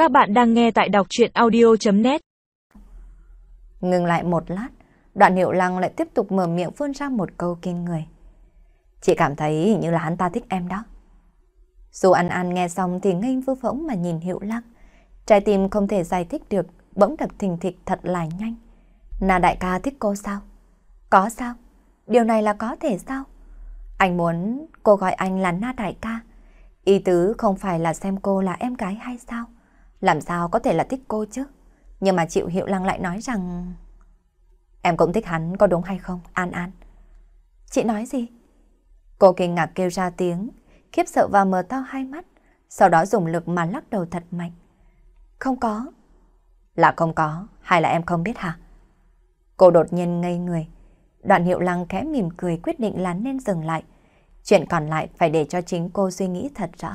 Các bạn đang nghe tại đọc truyện audio.net. Ngừng lại một lát, Đoạn Hiệu Lăng lại tiếp tục mở miệng phun ra một câu kinh người. Chị cảm thấy hình như là hắn ta thích em đó. Dù An An nghe xong thì ngây vơ phỗng mà nhìn Hiệu Lăng. Trái tim không thể giải thích được, bỗng đập thình thịch thật là nhanh. Na đại ca thích cô sao? Có sao? Điều này là có thể sao? Anh muốn cô gọi anh là Na đại ca. Ý tứ không phải là xem cô là em gái hay sao? Làm sao có thể là thích cô chứ? Nhưng mà Triệu Hiệu Lăng lại nói rằng... Em cũng thích hắn có đúng hay không, An An? Chị nói gì? Cô kinh ngạc kêu ra tiếng, khiếp sợ và mở to hai mắt, sau đó dùng lực mà lắc đầu thật mạnh. Không có. Là không có, hay là em không biết hả? Cô đột nhiên ngây người. Đoạn Hiệu Lăng khẽ mỉm cười quyết định là nên dừng lại. Chuyện còn lại phải để cho chính cô suy nghĩ thật rõ.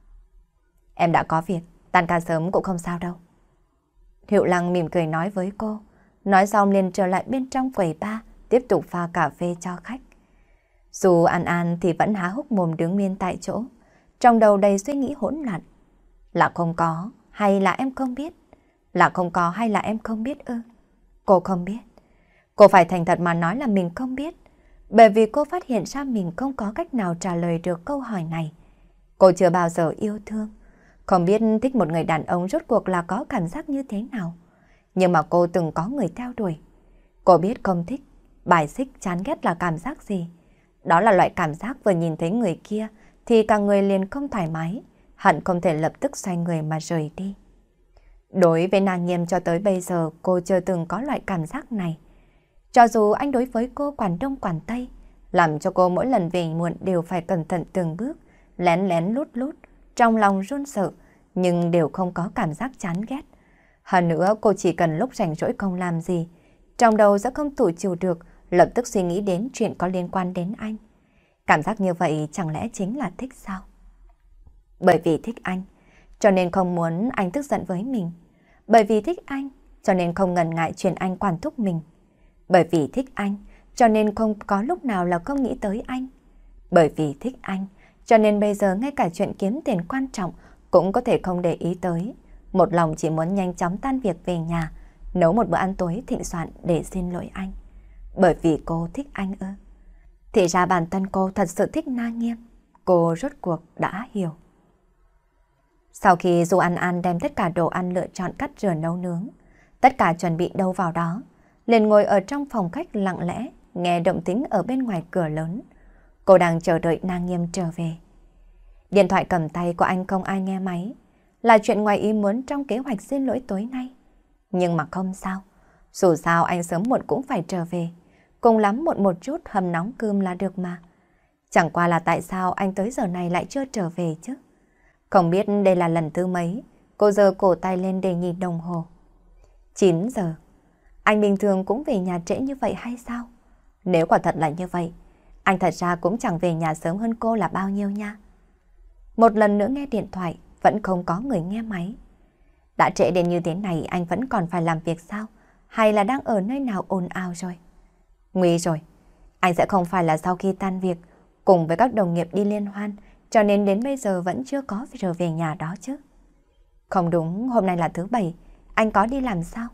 Em đã có việc, tan ca sớm cũng không sao đâu. Hiệu Lăng mỉm cười nói với cô, nói xong liền trở lại bên trong quầy bar, tiếp tục pha cà phê cho khách. Dù An An thì vẫn há hốc mồm đứng nguyên tại chỗ, trong đầu đầy suy nghĩ hỗn loạn. Là không có, hay là em không biết? Là không có hay là em không biết ư? Cô không biết. Cô phải thành thật mà nói là mình không biết, bởi vì cô phát hiện ra mình không có cách nào trả lời được câu hỏi này. Cô chưa bao giờ yêu thương, không biết thích một người đàn ông rốt cuộc là có cảm giác như thế nào. Nhưng mà cô từng có người theo đuổi. Cô biết không thích, bài xích, chán ghét là cảm giác gì. Đó là loại cảm giác vừa nhìn thấy người kia thì cả người liền không thoải mái, hận không thể lập tức xoay người mà rời đi. Đối với nàng Nghiêm cho tới bây giờ cô chưa từng có loại cảm giác này. Cho dù anh đối với cô quản đông quản tây, làm cho cô mỗi lần về muộn đều phải cẩn thận từng bước, lén lén lút lút, trong lòng run sợ, nhưng đều không có cảm giác chán ghét. Hơn nữa cô chỉ cần lúc rảnh rỗi không làm gì, trong đầu sẽ không tự chịu được, lập tức suy nghĩ đến chuyện có liên quan đến anh. Cảm giác như vậy chẳng lẽ chính là thích sao? Bởi vì thích anh, cho nên không muốn anh tức giận với mình. Bởi vì thích anh, cho nên không ngần ngại chuyện anh quản thúc mình. Bởi vì thích anh, cho nên không có lúc nào là không nghĩ tới anh. Bởi vì thích anh, cho nên bây giờ ngay cả chuyện kiếm tiền quan trọng cũng có thể không để ý tới. Một lòng chỉ muốn nhanh chóng tan việc về nhà, nấu một bữa ăn tối thịnh soạn để xin lỗi anh. Bởi vì cô thích anh ư? Thì ra bản thân cô thật sự thích Na Nghiêm. Cô rốt cuộc đã hiểu. Sau khi Du An An đem tất cả đồ ăn lựa chọn cắt rửa nấu nướng, tất cả chuẩn bị đâu vào đó, liền ngồi ở trong phòng khách lặng lẽ, nghe động tĩnh ở bên ngoài cửa lớn. Cô đang chờ đợi Na Nghiêm trở về. Điện thoại cầm tay của anh không ai nghe máy, là chuyện ngoài ý muốn trong kế hoạch xin lỗi tối nay. Nhưng mà không sao, dù sao anh sớm muộn cũng phải trở về, cùng lắm muộn một chút hầm nóng cơm là được mà. Chẳng qua là tại sao anh tới giờ này lại chưa trở về chứ? Không biết đây là lần thứ mấy, cô giơ cổ tay lên để nhìn đồng hồ. 9 giờ. Anh bình thường cũng về nhà trễ như vậy hay sao? Nếu quả thật là như vậy, anh thật ra cũng chẳng về nhà sớm hơn cô là bao nhiêu nha. Một lần nữa nghe điện thoại, vẫn không có người nghe máy. Đã trễ đến như thế này anh vẫn còn phải làm việc sao? Hay là đang ở nơi nào ồn ào rồi? Nguy rồi, anh sẽ không phải là sau khi tan việc cùng với các đồng nghiệp đi liên hoan, cho nên đến bây giờ vẫn chưa có trở về nhà đó chứ. Không đúng, hôm nay là thứ Bảy, anh có đi làm sao?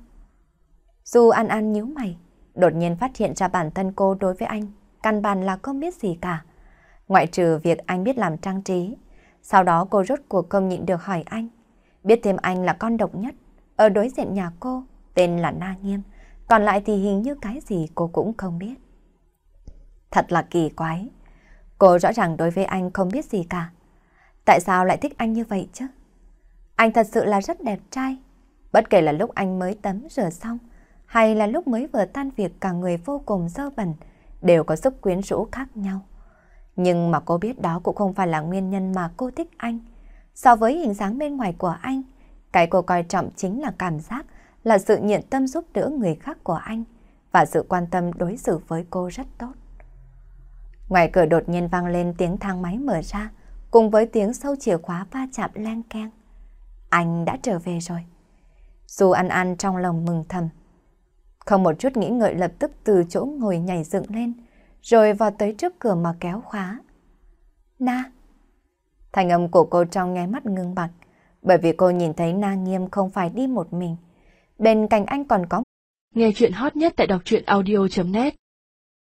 Dù An An nhíu mày, đột nhiên phát hiện ra bản thân cô đối với anh căn bản là không biết gì cả. Ngoại trừ việc anh biết làm trang trí. Sau đó cô rốt cuộc không nhịn được hỏi anh. Biết thêm anh là con độc nhất ở đối diện nhà cô, tên là Na Nghiêm. Còn lại thì hình như cái gì cô cũng không biết. Thật là kỳ quái. Cô rõ ràng đối với anh không biết gì cả. Tại sao lại thích anh như vậy chứ? Anh thật sự là rất đẹp trai. Bất kể là lúc anh mới tắm rửa xong, hay là lúc mới vừa tan việc cả người vô cùng dơ bẩn, đều có sức quyến rũ khác nhau. Nhưng mà cô biết đó cũng không phải là nguyên nhân mà cô thích anh. So với hình dáng bên ngoài của anh, cái cô coi trọng chính là cảm giác, là sự nhiệt tâm giúp đỡ người khác của anh và sự quan tâm đối xử với cô rất tốt. Ngoài cửa đột nhiên vang lên tiếng thang máy mở ra, cùng với tiếng sâu chìa khóa va chạm leng keng. Anh đã trở về rồi. Dù An An trong lòng mừng thầm, không một chút nghĩ ngợi lập tức từ chỗ ngồi nhảy dựng lên, rồi vào tới trước cửa mà kéo khóa. Na! Thành âm của cô trong nháy mắt ngưng bặt, Bởi vì cô nhìn thấy Na Nghiêm không phải đi một mình. Bên cạnh anh còn có. Nghe chuyện hot nhất tại đọc truyện audio.net